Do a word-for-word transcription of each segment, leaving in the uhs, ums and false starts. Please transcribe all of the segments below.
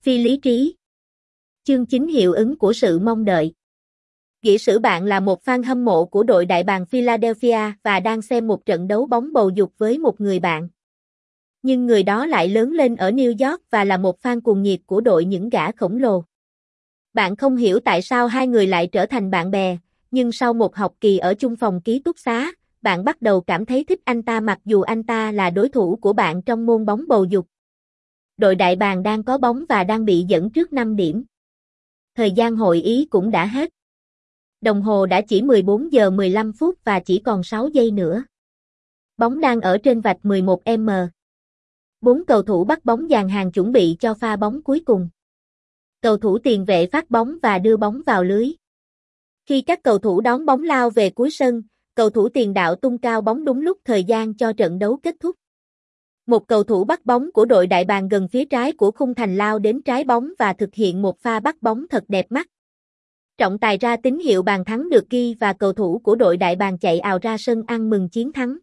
Phi lý trí. Chương chín hiệu ứng của sự mong đợi. Giả sử bạn là một fan hâm mộ của đội đại bàng Philadelphia và đang xem một trận đấu bóng bầu dục với một người bạn. Nhưng người đó lại lớn lên ở New York và là một fan cuồng nhiệt của đội những gã khổng lồ. Bạn không hiểu tại sao hai người lại trở thành bạn bè, nhưng sau một học kỳ ở chung phòng ký túc xá, bạn bắt đầu cảm thấy thích anh ta mặc dù anh ta là đối thủ của bạn trong môn bóng bầu dục. Đội đại bàng đang có bóng và đang bị dẫn trước năm điểm. Thời gian hội ý cũng đã hết. Đồng hồ đã chỉ mười bốn giờ mười lăm phút và chỉ còn sáu giây nữa. Bóng đang ở trên vạch mười một mét. Bốn cầu thủ bắt bóng dàn hàng chuẩn bị cho pha bóng cuối cùng. Cầu thủ tiền vệ phát bóng và đưa bóng vào lưới. Khi các cầu thủ đón bóng lao về cuối sân, cầu thủ tiền đạo tung cao bóng đúng lúc thời gian cho trận đấu kết thúc. Một cầu thủ bắt bóng của đội đại bàng gần phía trái của khung thành lao đến trái bóng và thực hiện một pha bắt bóng thật đẹp mắt. Trọng tài ra tín hiệu bàn thắng được ghi và cầu thủ của đội đại bàng chạy ào ra sân ăn mừng chiến thắng.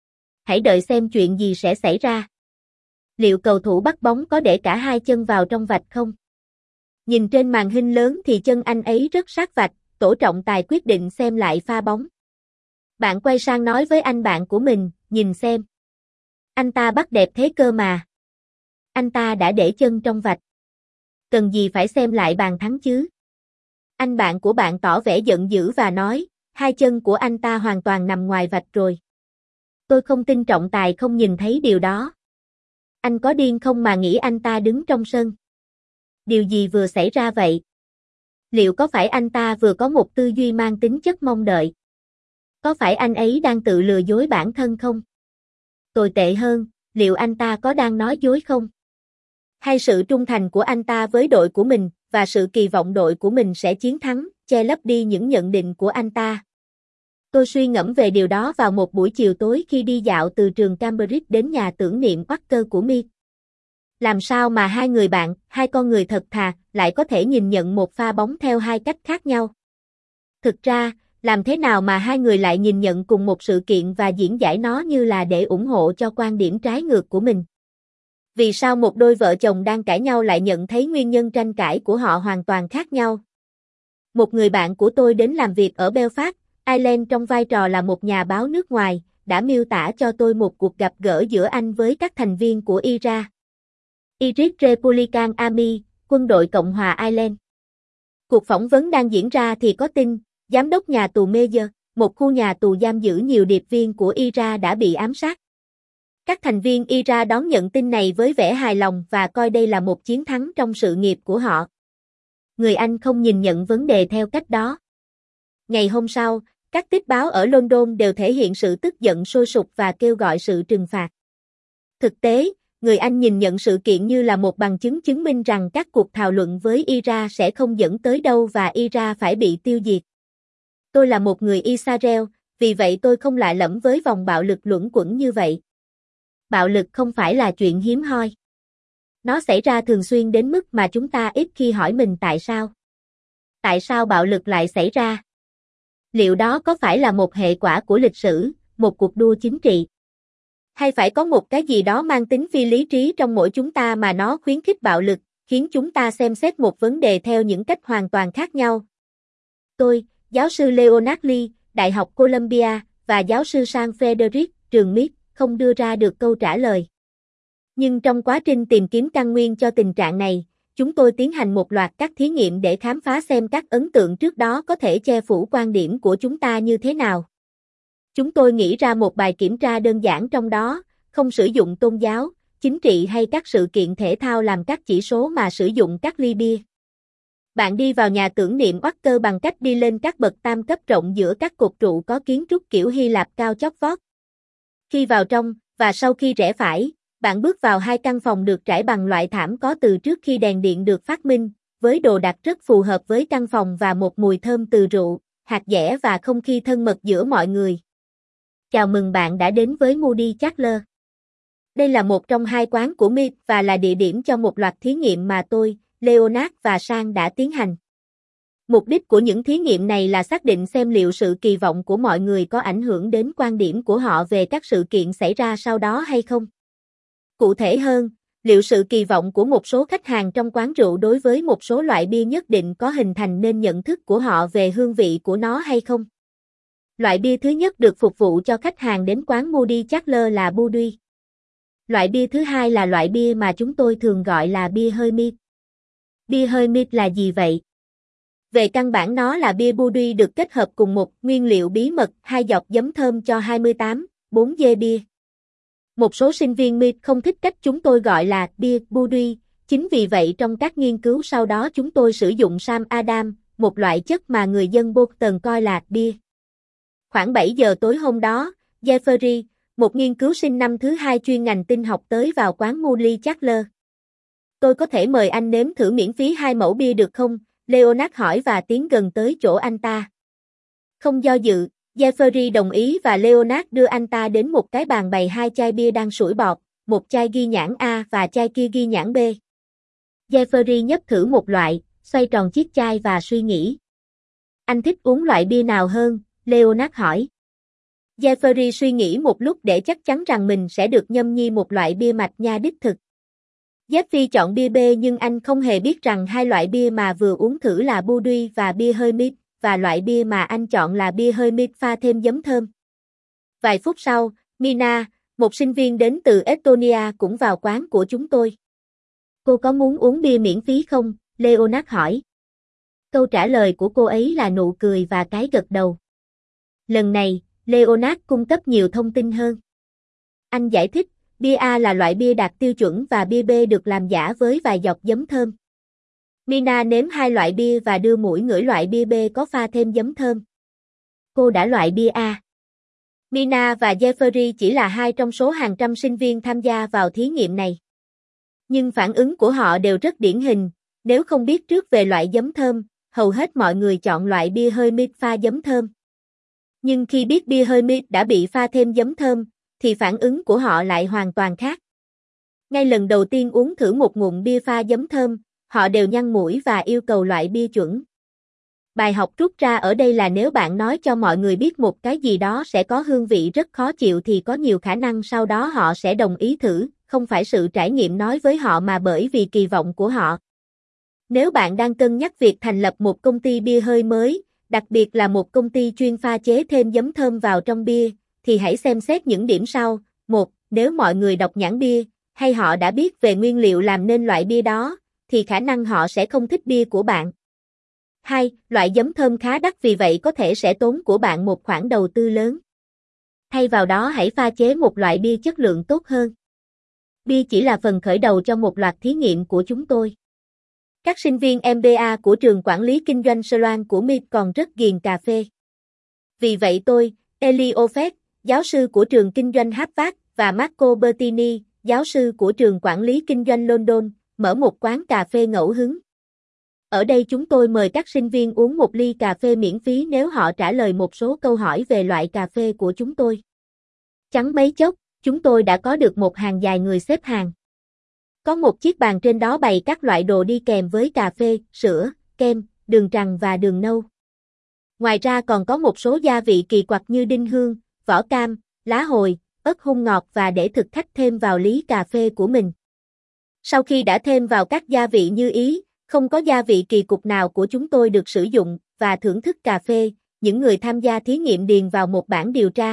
Hãy đợi xem chuyện gì sẽ xảy ra. Liệu cầu thủ bắt bóng có để cả hai chân vào trong vạch không? Nhìn trên màn hình lớn thì chân anh ấy rất sát vạch, tổ trọng tài quyết định xem lại pha bóng. Bạn quay sang nói với anh bạn của mình, nhìn xem. Anh ta bắt đẹp thế cơ mà. Anh ta đã để chân trong vạch. Cần gì phải xem lại bàn thắng chứ? Anh bạn của bạn tỏ vẻ giận dữ và nói, hai chân của anh ta hoàn toàn nằm ngoài vạch rồi. Tôi không tin trọng tài không nhìn thấy điều đó. Anh có điên không mà nghĩ anh ta đứng trong sân? Điều gì vừa xảy ra vậy? Liệu có phải anh ta vừa có một tư duy mang tính chất mong đợi? Có phải anh ấy đang tự lừa dối bản thân không? Tồi tệ hơn, liệu anh ta có đang nói dối không? Hay sự trung thành của anh ta với đội của mình, và sự kỳ vọng đội của mình sẽ chiến thắng, che lấp đi những nhận định của anh ta? Tôi suy ngẫm về điều đó vào một buổi chiều tối khi đi dạo từ trường Cambridge đến nhà tưởng niệm Walker của Mead. Làm sao mà hai người bạn, hai con người thật thà, lại có thể nhìn nhận một pha bóng theo hai cách khác nhau? Thực ra, làm thế nào mà hai người lại nhìn nhận cùng một sự kiện và diễn giải nó như là để ủng hộ cho quan điểm trái ngược của mình? Vì sao một đôi vợ chồng đang cãi nhau lại nhận thấy nguyên nhân tranh cãi của họ hoàn toàn khác nhau? Một người bạn của tôi đến làm việc ở Belfast, Ireland trong vai trò là một nhà báo nước ngoài, đã miêu tả cho tôi một cuộc gặp gỡ giữa anh với các thành viên của i rờ a. Irish Republican Army, quân đội Cộng hòa Ireland. Cuộc phỏng vấn đang diễn ra thì có tin, giám đốc nhà tù Meyer, một khu nhà tù giam giữ nhiều điệp viên của i rờ a đã bị ám sát. Các thành viên i rờ a đón nhận tin này với vẻ hài lòng và coi đây là một chiến thắng trong sự nghiệp của họ. Người Anh không nhìn nhận vấn đề theo cách đó. Ngày hôm sau, các tiếp báo ở London đều thể hiện sự tức giận sôi sục và kêu gọi sự trừng phạt. Thực tế, người Anh nhìn nhận sự kiện như là một bằng chứng chứng minh rằng các cuộc thảo luận với i rờ a sẽ không dẫn tới đâu và i rờ a phải bị tiêu diệt. Tôi là một người Israel, vì vậy tôi không lạ lẫm với vòng bạo lực luẩn quẩn như vậy. Bạo lực không phải là chuyện hiếm hoi. Nó xảy ra thường xuyên đến mức mà chúng ta ít khi hỏi mình tại sao. Tại sao bạo lực lại xảy ra? Liệu đó có phải là một hệ quả của lịch sử, một cuộc đua chính trị? Hay phải có một cái gì đó mang tính phi lý trí trong mỗi chúng ta mà nó khuyến khích bạo lực, khiến chúng ta xem xét một vấn đề theo những cách hoàn toàn khác nhau? Tôi, giáo sư Leonard Lee, Đại học Columbia, và giáo sư San Frederick, trường Mead, không đưa ra được câu trả lời. Nhưng trong quá trình tìm kiếm căn nguyên cho tình trạng này, chúng tôi tiến hành một loạt các thí nghiệm để khám phá xem các ấn tượng trước đó có thể che phủ quan điểm của chúng ta như thế nào. Chúng tôi nghĩ ra một bài kiểm tra đơn giản trong đó, không sử dụng tôn giáo, chính trị hay các sự kiện thể thao làm các chỉ số mà sử dụng các ly bia. Bạn đi vào nhà tưởng niệm Walker bằng cách đi lên các bậc tam cấp rộng giữa các cột trụ có kiến trúc kiểu Hy Lạp cao chót vót. Khi vào trong, và sau khi rẽ phải, bạn bước vào hai căn phòng được trải bằng loại thảm có từ trước khi đèn điện được phát minh, với đồ đạc rất phù hợp với căn phòng và một mùi thơm từ rượu, hạt dẻ và không khí thân mật giữa mọi người. Chào mừng bạn đã đến với Moody Chandler. Đây là một trong hai quán của Mead và là địa điểm cho một loạt thí nghiệm mà tôi, Leonard và Sang đã tiến hành. Mục đích của những thí nghiệm này là xác định xem liệu sự kỳ vọng của mọi người có ảnh hưởng đến quan điểm của họ về các sự kiện xảy ra sau đó hay không. Cụ thể hơn, Liệu sự kỳ vọng của một số khách hàng trong quán rượu đối với một số loại bia nhất định có hình thành nên nhận thức của họ về hương vị của nó hay không? Loại bia thứ nhất được phục vụ cho khách hàng đến quán Moody Chandler là Budweiser. Loại bia thứ hai là loại bia mà chúng tôi thường gọi là bia hơi mít. Bia hơi mít là gì vậy? Về căn bản nó là bia Budweiser được kết hợp cùng một nguyên liệu bí mật, hai giọt giấm thơm cho hai mươi tám, bốn dê bia. Một số sinh viên mít không thích cách chúng tôi gọi là bia Budweiser, chính vì vậy trong các nghiên cứu sau đó chúng tôi sử dụng Sam Adam, một loại chất mà người dân Boston coi là bia. Khoảng bảy giờ tối hôm đó, Jeffrey, một nghiên cứu sinh năm thứ hai chuyên ngành tinh học tới vào quán Moody Chandler. Tôi có thể mời anh nếm thử miễn phí hai mẫu bia được không? Leonard hỏi và tiến gần tới chỗ anh ta. Không do dự, Jeffrey đồng ý và Leonard đưa anh ta đến một cái bàn bày hai chai bia đang sủi bọt, một chai ghi nhãn A và chai kia ghi nhãn B. Jeffrey nhấp thử một loại, xoay tròn chiếc chai và suy nghĩ. Anh thích uống loại bia nào hơn? Leonard hỏi. Jeffrey suy nghĩ một lúc để chắc chắn rằng mình sẽ được nhâm nhi một loại bia mạch nha đích thực. Jeffrey chọn bia B nhưng anh không hề biết rằng hai loại bia mà vừa uống thử là Budweiser và bia hơi mít, và loại bia mà anh chọn là bia hơi mít pha thêm giấm thơm. Vài phút sau, Mina, một sinh viên đến từ Estonia cũng vào quán của chúng tôi. Cô có muốn uống bia miễn phí không? Leonard hỏi. Câu trả lời của cô ấy là nụ cười và cái gật đầu. Lần này, Leonard cung cấp nhiều thông tin hơn. Anh giải thích, bia A là loại bia đạt tiêu chuẩn và bia B được làm giả với vài giọt giấm thơm. Mina nếm hai loại bia và đưa mũi ngửi loại bia B có pha thêm giấm thơm. Cô đã loại bia A. Mina và Jeffrey chỉ là hai trong số hàng trăm sinh viên tham gia vào thí nghiệm này. Nhưng phản ứng của họ đều rất điển hình, nếu không biết trước về loại giấm thơm, hầu hết mọi người chọn loại bia hơi mít pha giấm thơm. Nhưng khi biết bia hơi mít đã bị pha thêm giấm thơm, thì phản ứng của họ lại hoàn toàn khác. Ngay lần đầu tiên uống thử một ngụm bia pha giấm thơm, họ đều nhăn mũi và yêu cầu loại bia chuẩn. Bài học rút ra ở đây là nếu bạn nói cho mọi người biết một cái gì đó sẽ có hương vị rất khó chịu thì có nhiều khả năng sau đó họ sẽ đồng ý thử, không phải sự trải nghiệm nói với họ mà bởi vì kỳ vọng của họ. Nếu bạn đang cân nhắc việc thành lập một công ty bia hơi mới, đặc biệt là một công ty chuyên pha chế thêm giấm thơm vào trong bia, thì hãy xem xét những điểm sau. Một, nếu mọi người đọc nhãn bia, hay họ đã biết về nguyên liệu làm nên loại bia đó, thì khả năng họ sẽ không thích bia của bạn. Hai, loại giấm thơm khá đắt vì vậy có thể sẽ tốn của bạn một khoản đầu tư lớn. Thay vào đó hãy pha chế một loại bia chất lượng tốt hơn. Bia chỉ là phần khởi đầu cho một loạt thí nghiệm của chúng tôi. Các sinh viên em bê a của trường quản lý kinh doanh Sloan của em i tê còn rất ghiền cà phê. Vì vậy tôi, Eli Ophett, giáo sư của trường kinh doanh Harvard, và Marco Bertini, giáo sư của trường quản lý kinh doanh London, mở một quán cà phê ngẫu hứng. Ở đây chúng tôi mời các sinh viên uống một ly cà phê miễn phí nếu họ trả lời một số câu hỏi về loại cà phê của chúng tôi. Chẳng mấy chốc, chúng tôi đã có được một hàng dài người xếp hàng. Có một chiếc bàn trên đó bày các loại đồ đi kèm với cà phê, sữa, kem, đường trắng và đường nâu. Ngoài ra còn có một số gia vị kỳ quặc như đinh hương, vỏ cam, lá hồi, ớt hung ngọt và để thực khách thêm vào ly cà phê của mình. Sau khi đã thêm vào các gia vị như ý, không có gia vị kỳ cục nào của chúng tôi được sử dụng, và thưởng thức cà phê, những người tham gia thí nghiệm điền vào một bảng điều tra.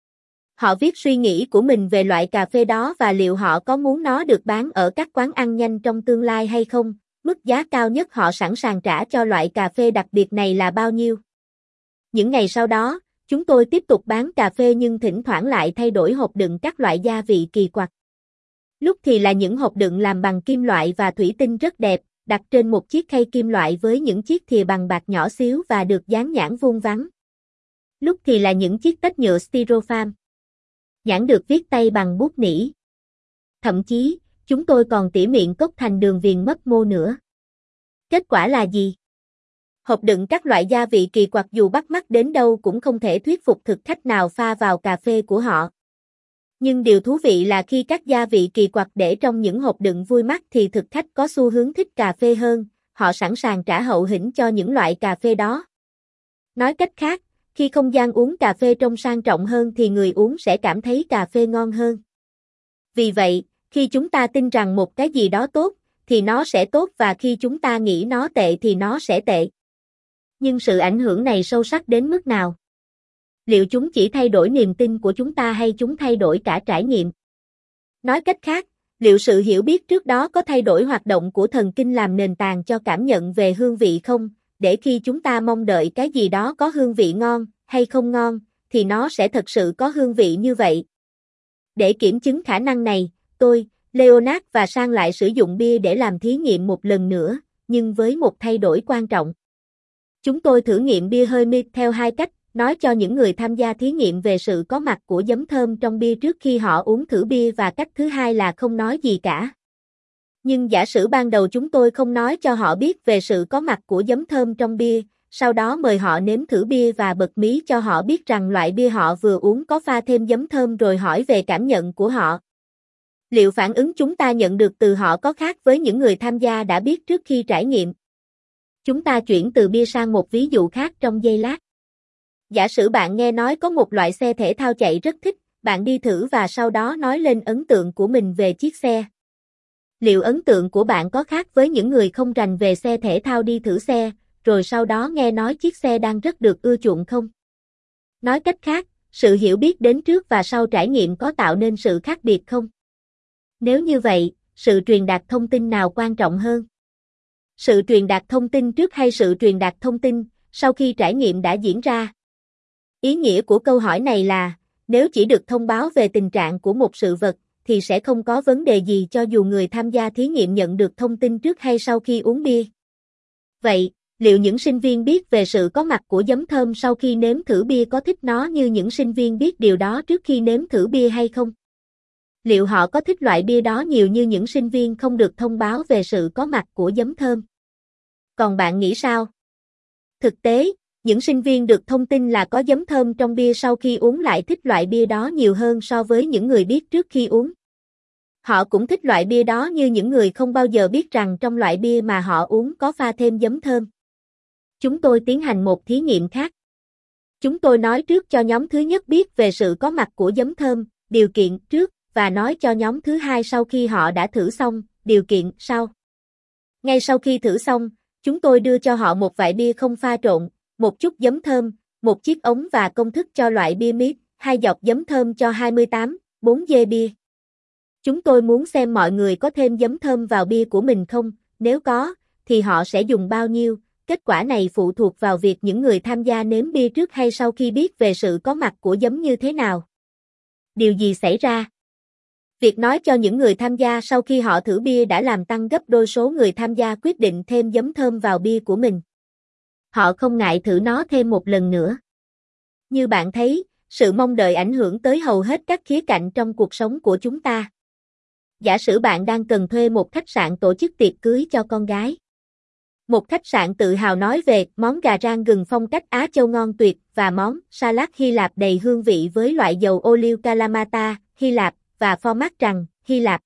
Họ viết suy nghĩ của mình về loại cà phê đó và liệu họ có muốn nó được bán ở các quán ăn nhanh trong tương lai hay không, mức giá cao nhất họ sẵn sàng trả cho loại cà phê đặc biệt này là bao nhiêu. Những ngày sau đó, chúng tôi tiếp tục bán cà phê nhưng thỉnh thoảng lại thay đổi hộp đựng các loại gia vị kỳ quặc. Lúc thì là những hộp đựng làm bằng kim loại và thủy tinh rất đẹp, đặt trên một chiếc khay kim loại với những chiếc thìa bằng bạc nhỏ xíu và được dán nhãn vuông vắn. Lúc thì là những chiếc tách nhựa styrofoam. Nhãn được viết tay bằng bút nỉ. Thậm chí, chúng tôi còn tỉa miệng cốc thành đường viền mấp mô nữa. Kết quả là gì? Hộp đựng các loại gia vị kỳ quặc dù bắt mắt đến đâu cũng không thể thuyết phục thực khách nào pha vào cà phê của họ. Nhưng điều thú vị là khi các gia vị kỳ quặc để trong những hộp đựng vui mắt thì thực khách có xu hướng thích cà phê hơn, họ sẵn sàng trả hậu hĩnh cho những loại cà phê đó. Nói cách khác, khi không gian uống cà phê trông sang trọng hơn thì người uống sẽ cảm thấy cà phê ngon hơn. Vì vậy, Khi chúng ta tin rằng một cái gì đó tốt, thì nó sẽ tốt và khi chúng ta nghĩ nó tệ thì nó sẽ tệ. Nhưng sự ảnh hưởng này sâu sắc đến mức nào? Liệu chúng chỉ thay đổi niềm tin của chúng ta hay chúng thay đổi cả trải nghiệm? Nói cách khác, liệu sự hiểu biết trước đó có thay đổi hoạt động của thần kinh làm nền tảng cho cảm nhận về hương vị không? Để khi chúng ta mong đợi cái gì đó có hương vị ngon hay không ngon, thì nó sẽ thật sự có hương vị như vậy. Để kiểm chứng khả năng này, tôi, Leonard và Sang lại sử dụng bia để làm thí nghiệm một lần nữa, nhưng với một thay đổi quan trọng. Chúng tôi thử nghiệm bia hơi mịt theo hai cách, nói cho những người tham gia thí nghiệm về sự có mặt của giấm thơm trong bia trước khi họ uống thử bia và cách thứ hai là không nói gì cả. Nhưng giả sử ban đầu chúng tôi không nói cho họ biết về sự có mặt của giấm thơm trong bia, sau đó mời họ nếm thử bia và bật mí cho họ biết rằng loại bia họ vừa uống có pha thêm giấm thơm rồi hỏi về cảm nhận của họ. Liệu phản ứng chúng ta nhận được từ họ có khác với những người tham gia đã biết trước khi trải nghiệm? Chúng ta chuyển từ bia sang một ví dụ khác trong giây lát. Giả sử bạn nghe nói có một loại xe thể thao chạy rất thích, bạn đi thử và sau đó nói lên ấn tượng của mình về chiếc xe. Liệu ấn tượng của bạn có khác với những người không rành về xe thể thao đi thử xe, rồi sau đó nghe nói chiếc xe đang rất được ưa chuộng không? Nói cách khác, sự hiểu biết đến trước và sau trải nghiệm có tạo nên sự khác biệt không? Nếu như vậy, sự truyền đạt thông tin nào quan trọng hơn? Sự truyền đạt thông tin trước hay sự truyền đạt thông tin sau khi trải nghiệm đã diễn ra? Ý nghĩa của câu hỏi này là, nếu chỉ được thông báo về tình trạng của một sự vật, thì sẽ không có vấn đề gì cho dù người tham gia thí nghiệm nhận được thông tin trước hay sau khi uống bia. Vậy, liệu những sinh viên biết về sự có mặt của giấm thơm sau khi nếm thử bia có thích nó như những sinh viên biết điều đó trước khi nếm thử bia hay không? Liệu họ có thích loại bia đó nhiều như những sinh viên không được thông báo về sự có mặt của giấm thơm? Còn bạn nghĩ sao? Thực tế, những sinh viên được thông tin là có giấm thơm trong bia sau khi uống lại thích loại bia đó nhiều hơn so với những người biết trước khi uống. Họ cũng thích loại bia đó như những người không bao giờ biết rằng trong loại bia mà họ uống có pha thêm giấm thơm. Chúng tôi tiến hành một thí nghiệm khác. Chúng tôi nói trước cho nhóm thứ nhất biết về sự có mặt của giấm thơm, điều kiện trước, và nói cho nhóm thứ hai sau khi họ đã thử xong, điều kiện sau. Ngay sau khi thử xong, chúng tôi đưa cho họ một vại bia không pha trộn, một chút giấm thơm, một chiếc ống và công thức cho loại bia mít, hai giọt giấm thơm cho hai mươi tám, bốn dê bia. Chúng tôi muốn xem mọi người có thêm giấm thơm vào bia của mình không, nếu có, thì họ sẽ dùng bao nhiêu. Kết quả này phụ thuộc vào việc những người tham gia nếm bia trước hay sau khi biết về sự có mặt của giấm như thế nào. Điều gì xảy ra? Việc nói cho những người tham gia sau khi họ thử bia đã làm tăng gấp đôi số người tham gia quyết định thêm giấm thơm vào bia của mình. Họ không ngại thử nó thêm một lần nữa. Như bạn thấy, sự mong đợi ảnh hưởng tới hầu hết các khía cạnh trong cuộc sống của chúng ta. Giả sử bạn đang cần thuê một khách sạn tổ chức tiệc cưới cho con gái. Một khách sạn tự hào nói về món gà rang gừng phong cách Á Châu ngon tuyệt và món salad Hy Lạp đầy hương vị với loại dầu ô liu Kalamata, Hy Lạp và formaggio rằng, Hy Lạp.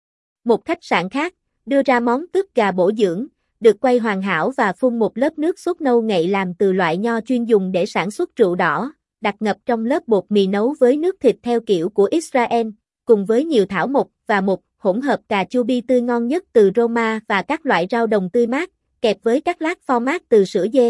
Một khách sạn khác đưa ra món tước gà bổ dưỡng, được quay hoàn hảo và phun một lớp nước sốt nâu ngậy làm từ loại nho chuyên dùng để sản xuất rượu đỏ, đặt ngập trong lớp bột mì nấu với nước thịt theo kiểu của Israel, cùng với nhiều thảo mộc và một hỗn hợp cà chua bi tươi ngon nhất từ Roma và các loại rau đồng tươi mát, kẹp với các lát formaggio từ sữa dê.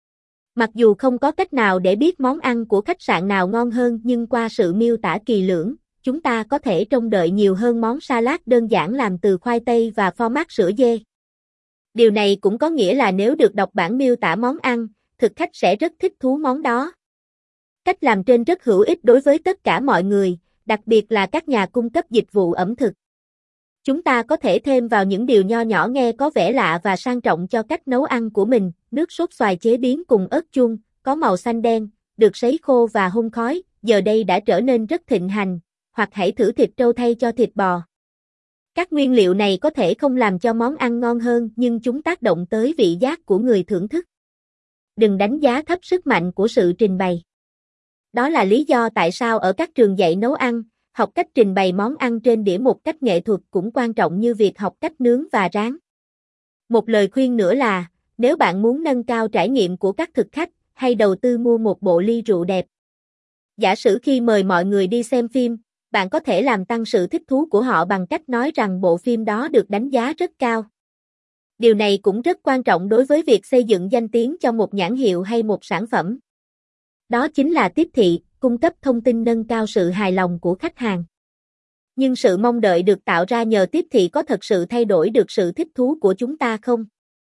Mặc dù không có cách nào để biết món ăn của khách sạn nào ngon hơn nhưng qua sự miêu tả kỳ lưỡng, chúng ta có thể trông đợi nhiều hơn món salad đơn giản làm từ khoai tây và formaggio sữa dê. Điều này cũng có nghĩa là nếu được đọc bản miêu tả món ăn, thực khách sẽ rất thích thú món đó. Cách làm trên rất hữu ích đối với tất cả mọi người, đặc biệt là các nhà cung cấp dịch vụ ẩm thực. Chúng ta có thể thêm vào những điều nho nhỏ nghe có vẻ lạ và sang trọng cho cách nấu ăn của mình, nước sốt xoài chế biến cùng ớt chuông, có màu xanh đen, được sấy khô và hun khói, giờ đây đã trở nên rất thịnh hành, hoặc hãy thử thịt trâu thay cho thịt bò. Các nguyên liệu này có thể không làm cho món ăn ngon hơn nhưng chúng tác động tới vị giác của người thưởng thức. Đừng đánh giá thấp sức mạnh của sự trình bày. Đó là lý do tại sao ở các trường dạy nấu ăn, học cách trình bày món ăn trên đĩa một cách nghệ thuật cũng quan trọng như việc học cách nướng và rán. Một lời khuyên nữa là, nếu bạn muốn nâng cao trải nghiệm của các thực khách, hãy đầu tư mua một bộ ly rượu đẹp. Giả sử khi mời mọi người đi xem phim, bạn có thể làm tăng sự thích thú của họ bằng cách nói rằng bộ phim đó được đánh giá rất cao. Điều này cũng rất quan trọng đối với việc xây dựng danh tiếng cho một nhãn hiệu hay một sản phẩm. Đó chính là tiếp thị, cung cấp thông tin nâng cao sự hài lòng của khách hàng. Nhưng sự mong đợi được tạo ra nhờ tiếp thị có thật sự thay đổi được sự thích thú của chúng ta không?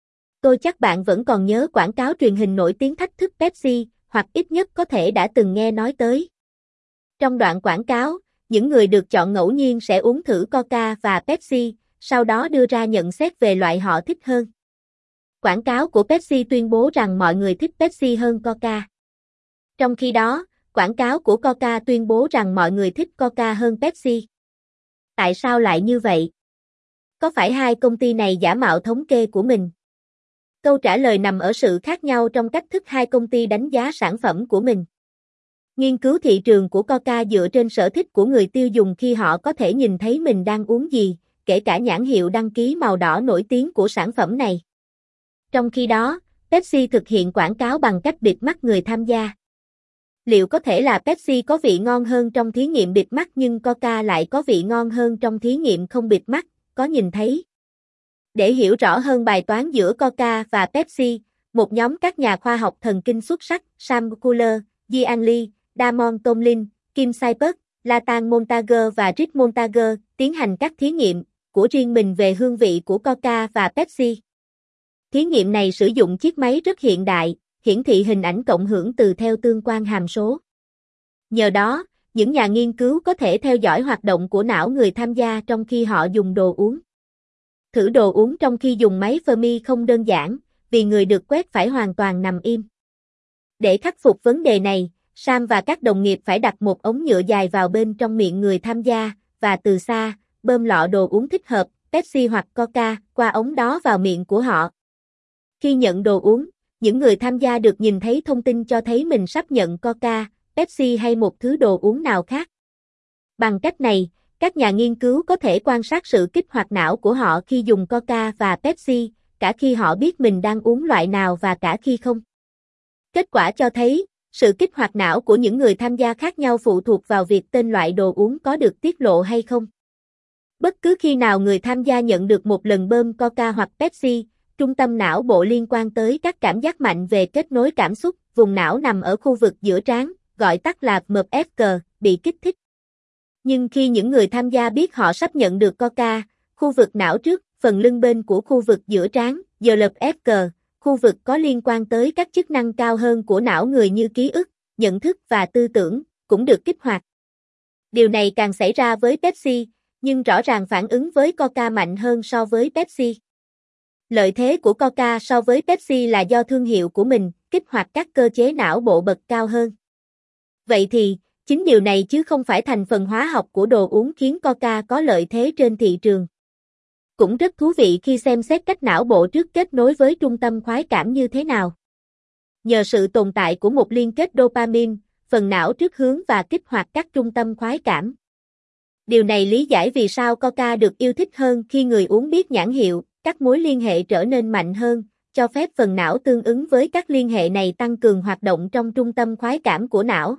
Tôi chắc bạn vẫn còn nhớ quảng cáo truyền hình nổi tiếng thách thức Pepsi, hoặc ít nhất có thể đã từng nghe nói tới. Trong đoạn quảng cáo, những người được chọn ngẫu nhiên sẽ uống thử Coca và Pepsi, sau đó đưa ra nhận xét về loại họ thích hơn. Quảng cáo của Pepsi tuyên bố rằng mọi người thích Pepsi hơn Coca. Trong khi đó, quảng cáo của Coca tuyên bố rằng mọi người thích Coca hơn Pepsi. Tại sao lại như vậy? Có phải hai công ty này giả mạo thống kê của mình? Câu trả lời nằm ở sự khác nhau trong cách thức hai công ty đánh giá sản phẩm của mình. Nghiên cứu thị trường của Coca dựa trên sở thích của người tiêu dùng khi họ có thể nhìn thấy mình đang uống gì, kể cả nhãn hiệu đăng ký màu đỏ nổi tiếng của sản phẩm này. Trong khi đó, Pepsi thực hiện quảng cáo bằng cách bịt mắt người tham gia. Liệu có thể là Pepsi có vị ngon hơn trong thí nghiệm bịt mắt nhưng Coca lại có vị ngon hơn trong thí nghiệm không bịt mắt, có nhìn thấy? Để hiểu rõ hơn bài toán giữa Coca và Pepsi, một nhóm các nhà khoa học thần kinh xuất sắc Sam Kuller, Jian Li, Damon Tomlin, Kim Sai-Park, Latan Montager và Rick Montager tiến hành các thí nghiệm của riêng mình về hương vị của Coca và Pepsi. Thí nghiệm này sử dụng chiếc máy rất hiện đại, hiển thị hình ảnh cộng hưởng từ theo tương quan hàm số. Nhờ đó, những nhà nghiên cứu có thể theo dõi hoạt động của não người tham gia trong khi họ dùng đồ uống. Thử đồ uống trong khi dùng máy Fermi không đơn giản, vì người được quét phải hoàn toàn nằm im. Để khắc phục vấn đề này, Sam và các đồng nghiệp phải đặt một ống nhựa dài vào bên trong miệng người tham gia, và từ xa, bơm lọ đồ uống thích hợp, Pepsi hoặc Coca, qua ống đó vào miệng của họ. Khi nhận đồ uống, những người tham gia được nhìn thấy thông tin cho thấy mình sắp nhận Coca, Pepsi hay một thứ đồ uống nào khác. Bằng cách này, các nhà nghiên cứu có thể quan sát sự kích hoạt não của họ khi dùng Coca và Pepsi, cả khi họ biết mình đang uống loại nào và cả khi không. Kết quả cho thấy, sự kích hoạt não của những người tham gia khác nhau phụ thuộc vào việc tên loại đồ uống có được tiết lộ hay không. Bất cứ khi nào người tham gia nhận được một lần bơm Coca hoặc Pepsi, trung tâm não bộ liên quan tới các cảm giác mạnh về kết nối cảm xúc, vùng não nằm ở khu vực giữa trán, gọi tắt là em ép ca, bị kích thích. Nhưng khi những người tham gia biết họ sắp nhận được Coca, khu vực não trước, phần lưng bên của khu vực giữa trán, giê lờ ép ca, khu vực có liên quan tới các chức năng cao hơn của não người như ký ức, nhận thức và tư tưởng, cũng được kích hoạt. Điều này càng xảy ra với Pepsi, nhưng rõ ràng phản ứng với Coca mạnh hơn so với Pepsi. Lợi thế của Coca so với Pepsi là do thương hiệu của mình, kích hoạt các cơ chế não bộ bậc cao hơn. Vậy thì, chính điều này chứ không phải thành phần hóa học của đồ uống khiến Coca có lợi thế trên thị trường. Cũng rất thú vị khi xem xét cách não bộ trước kết nối với trung tâm khoái cảm như thế nào. Nhờ sự tồn tại của một liên kết dopamine, phần não trước hướng và kích hoạt các trung tâm khoái cảm. Điều này lý giải vì sao Coca được yêu thích hơn khi người uống biết nhãn hiệu, các mối liên hệ trở nên mạnh hơn, cho phép phần não tương ứng với các liên hệ này tăng cường hoạt động trong trung tâm khoái cảm của não.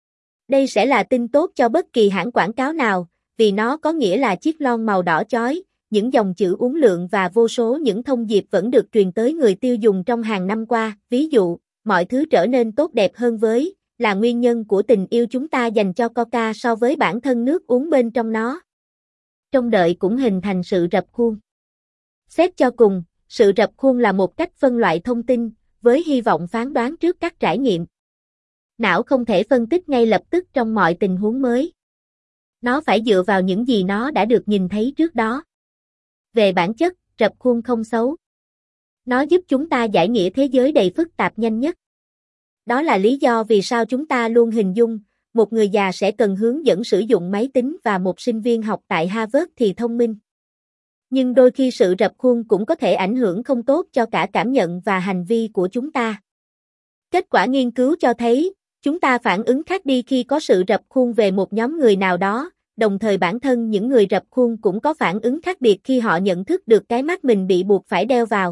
Đây sẽ là tin tốt cho bất kỳ hãng quảng cáo nào, vì nó có nghĩa là chiếc lon màu đỏ chói, những dòng chữ uốn lượn và vô số những thông điệp vẫn được truyền tới người tiêu dùng trong hàng năm qua, ví dụ, mọi thứ trở nên tốt đẹp hơn với, là nguyên nhân của tình yêu chúng ta dành cho Coca so với bản thân nước uống bên trong nó. Trông đợi cũng hình thành sự rập khuôn. Xét cho cùng, sự rập khuôn là một cách phân loại thông tin, với hy vọng phán đoán trước các trải nghiệm. Não không thể phân tích ngay lập tức trong mọi tình huống mới. Nó phải dựa vào những gì nó đã được nhìn thấy trước đó. Về bản chất, rập khuôn không xấu. Nó giúp chúng ta giải nghĩa thế giới đầy phức tạp nhanh nhất. Đó là lý do vì sao chúng ta luôn hình dung, một người già sẽ cần hướng dẫn sử dụng máy tính và một sinh viên học tại Harvard thì thông minh. Nhưng đôi khi sự rập khuôn cũng có thể ảnh hưởng không tốt cho cả cảm nhận và hành vi của chúng ta. Kết quả nghiên cứu cho thấy, chúng ta phản ứng khác đi khi có sự rập khuôn về một nhóm người nào đó, đồng thời bản thân những người rập khuôn cũng có phản ứng khác biệt khi họ nhận thức được cái mắt mình bị buộc phải đeo vào.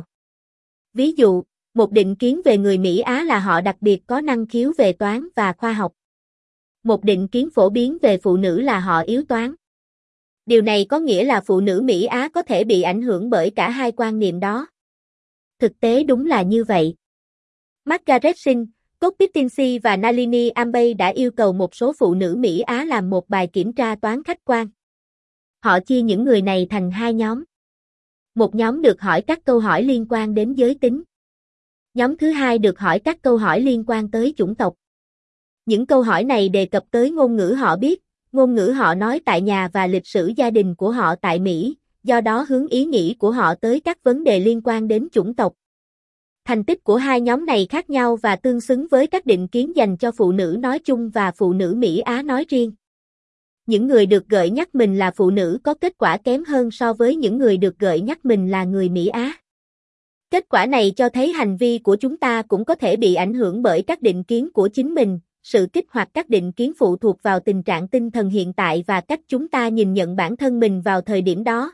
Ví dụ, một định kiến về người Mỹ Á là họ đặc biệt có năng khiếu về toán và khoa học. Một định kiến phổ biến về phụ nữ là họ yếu toán. Điều này có nghĩa là phụ nữ Mỹ Á có thể bị ảnh hưởng bởi cả hai quan niệm đó. Thực tế đúng là như vậy. Margaret Sinh, Scott Pittinsky và Nalini Ambey đã yêu cầu một số phụ nữ Mỹ Á làm một bài kiểm tra toán khách quan. Họ chia những người này thành hai nhóm. Một nhóm được hỏi các câu hỏi liên quan đến giới tính. Nhóm thứ hai được hỏi các câu hỏi liên quan tới chủng tộc. Những câu hỏi này đề cập tới ngôn ngữ họ biết, ngôn ngữ họ nói tại nhà và lịch sử gia đình của họ tại Mỹ, do đó hướng ý nghĩ của họ tới các vấn đề liên quan đến chủng tộc. Thành tích của hai nhóm này khác nhau và tương xứng với các định kiến dành cho phụ nữ nói chung và phụ nữ Mỹ Á nói riêng. Những người được gợi nhắc mình là phụ nữ có kết quả kém hơn so với những người được gợi nhắc mình là người Mỹ Á. Kết quả này cho thấy hành vi của chúng ta cũng có thể bị ảnh hưởng bởi các định kiến của chính mình, sự kích hoạt các định kiến phụ thuộc vào tình trạng tinh thần hiện tại và cách chúng ta nhìn nhận bản thân mình vào thời điểm đó.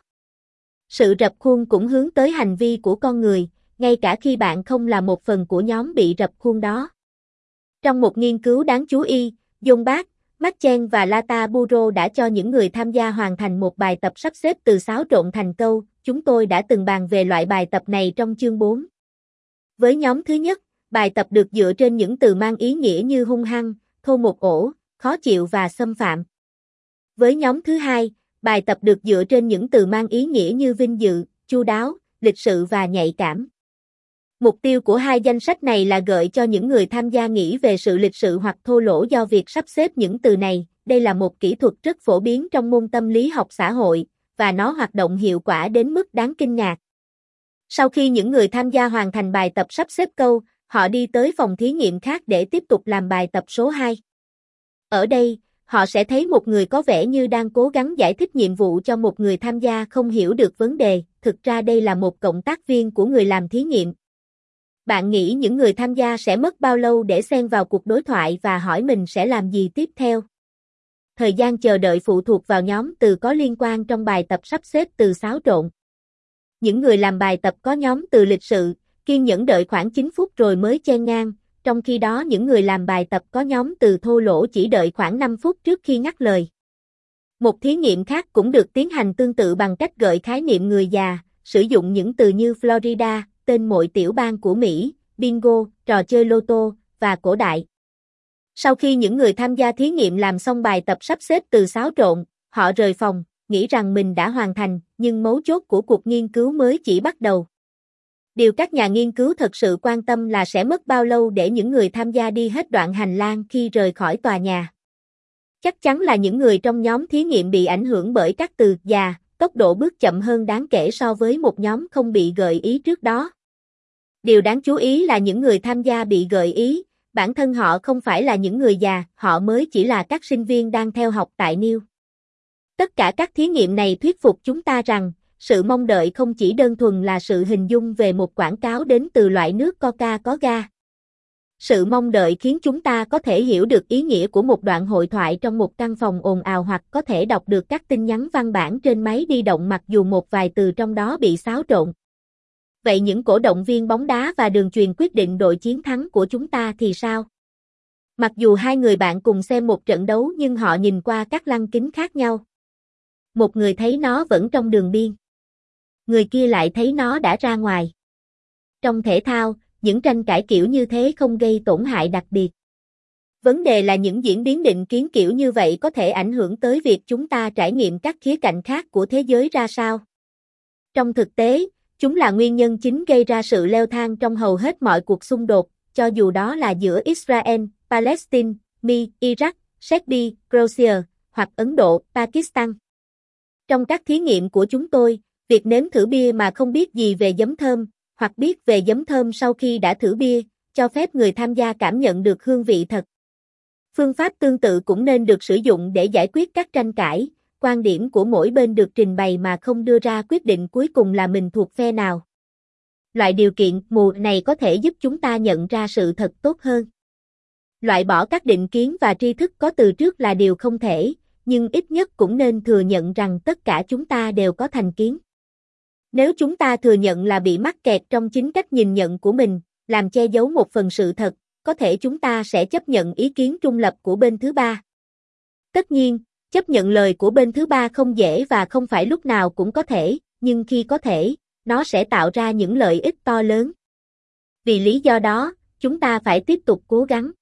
Sự rập khuôn cũng hướng tới hành vi của con người, ngay cả khi bạn không là một phần của nhóm bị rập khuôn đó. Trong một nghiên cứu đáng chú ý, John Bach, Machen và Lata Buro đã cho những người tham gia hoàn thành một bài tập sắp xếp từ xáo trộn thành câu. Chúng tôi đã từng bàn về loại bài tập này trong chương bốn. Với nhóm thứ nhất, bài tập được dựa trên những từ mang ý nghĩa như hung hăng, thô một ổ, khó chịu và xâm phạm. Với nhóm thứ hai, bài tập được dựa trên những từ mang ý nghĩa như vinh dự, chu đáo, lịch sự và nhạy cảm. Mục tiêu của hai danh sách này là gợi cho những người tham gia nghĩ về sự lịch sự hoặc thô lỗ do việc sắp xếp những từ này. Đây là một kỹ thuật rất phổ biến trong môn tâm lý học xã hội, và nó hoạt động hiệu quả đến mức đáng kinh ngạc. Sau khi những người tham gia hoàn thành bài tập sắp xếp câu, họ đi tới phòng thí nghiệm khác để tiếp tục làm bài tập số hai. Ở đây, họ sẽ thấy một người có vẻ như đang cố gắng giải thích nhiệm vụ cho một người tham gia không hiểu được vấn đề, thực ra đây là một cộng tác viên của người làm thí nghiệm. Bạn nghĩ những người tham gia sẽ mất bao lâu để xen vào cuộc đối thoại và hỏi mình sẽ làm gì tiếp theo? Thời gian chờ đợi phụ thuộc vào nhóm từ có liên quan trong bài tập sắp xếp từ xáo trộn. Những người làm bài tập có nhóm từ lịch sự, kiên nhẫn đợi khoảng chín phút rồi mới chen ngang, trong khi đó những người làm bài tập có nhóm từ thô lỗ chỉ đợi khoảng năm phút trước khi ngắt lời. Một thí nghiệm khác cũng được tiến hành tương tự bằng cách gợi khái niệm người già, sử dụng những từ như Florida, tên mọi tiểu bang của Mỹ, bingo, trò chơi lô tô, và cổ đại. Sau khi những người tham gia thí nghiệm làm xong bài tập sắp xếp từ xáo trộn, họ rời phòng, nghĩ rằng mình đã hoàn thành, nhưng mấu chốt của cuộc nghiên cứu mới chỉ bắt đầu. Điều các nhà nghiên cứu thật sự quan tâm là sẽ mất bao lâu để những người tham gia đi hết đoạn hành lang khi rời khỏi tòa nhà. Chắc chắn là những người trong nhóm thí nghiệm bị ảnh hưởng bởi các từ già, tốc độ bước chậm hơn đáng kể so với một nhóm không bị gợi ý trước đó. Điều đáng chú ý là những người tham gia bị gợi ý, bản thân họ không phải là những người già, họ mới chỉ là các sinh viên đang theo học tại New. Tất cả các thí nghiệm này thuyết phục chúng ta rằng, sự mong đợi không chỉ đơn thuần là sự hình dung về một quảng cáo đến từ loại nước Coca có ga. Sự mong đợi khiến chúng ta có thể hiểu được ý nghĩa của một đoạn hội thoại trong một căn phòng ồn ào hoặc có thể đọc được các tin nhắn văn bản trên máy di động mặc dù một vài từ trong đó bị xáo trộn. Vậy những cổ động viên bóng đá và đường chuyền quyết định đội chiến thắng của chúng ta thì sao? Mặc dù hai người bạn cùng xem một trận đấu nhưng họ nhìn qua các lăng kính khác nhau. Một người thấy nó vẫn trong đường biên. Người kia lại thấy nó đã ra ngoài. Trong thể thao, những tranh cãi kiểu như thế không gây tổn hại đặc biệt. Vấn đề là những diễn biến định kiến kiểu như vậy có thể ảnh hưởng tới việc chúng ta trải nghiệm các khía cạnh khác của thế giới ra sao. Trong thực tế, chúng là nguyên nhân chính gây ra sự leo thang trong hầu hết mọi cuộc xung đột, cho dù đó là giữa Israel, Palestine, Mỹ, Iraq, Serbia, Croatia, hoặc Ấn Độ, Pakistan. Trong các thí nghiệm của chúng tôi, việc nếm thử bia mà không biết gì về giấm thơm, hoặc biết về giấm thơm sau khi đã thử bia, cho phép người tham gia cảm nhận được hương vị thật. Phương pháp tương tự cũng nên được sử dụng để giải quyết các tranh cãi, quan điểm của mỗi bên được trình bày mà không đưa ra quyết định cuối cùng là mình thuộc phe nào. Loại điều kiện mù này có thể giúp chúng ta nhận ra sự thật tốt hơn. Loại bỏ các định kiến và tri thức có từ trước là điều không thể, nhưng ít nhất cũng nên thừa nhận rằng tất cả chúng ta đều có thành kiến. Nếu chúng ta thừa nhận là bị mắc kẹt trong chính cách nhìn nhận của mình, làm che giấu một phần sự thật, có thể chúng ta sẽ chấp nhận ý kiến trung lập của bên thứ ba. Tất nhiên, chấp nhận lời của bên thứ ba không dễ và không phải lúc nào cũng có thể, nhưng khi có thể, nó sẽ tạo ra những lợi ích to lớn. Vì lý do đó, chúng ta phải tiếp tục cố gắng.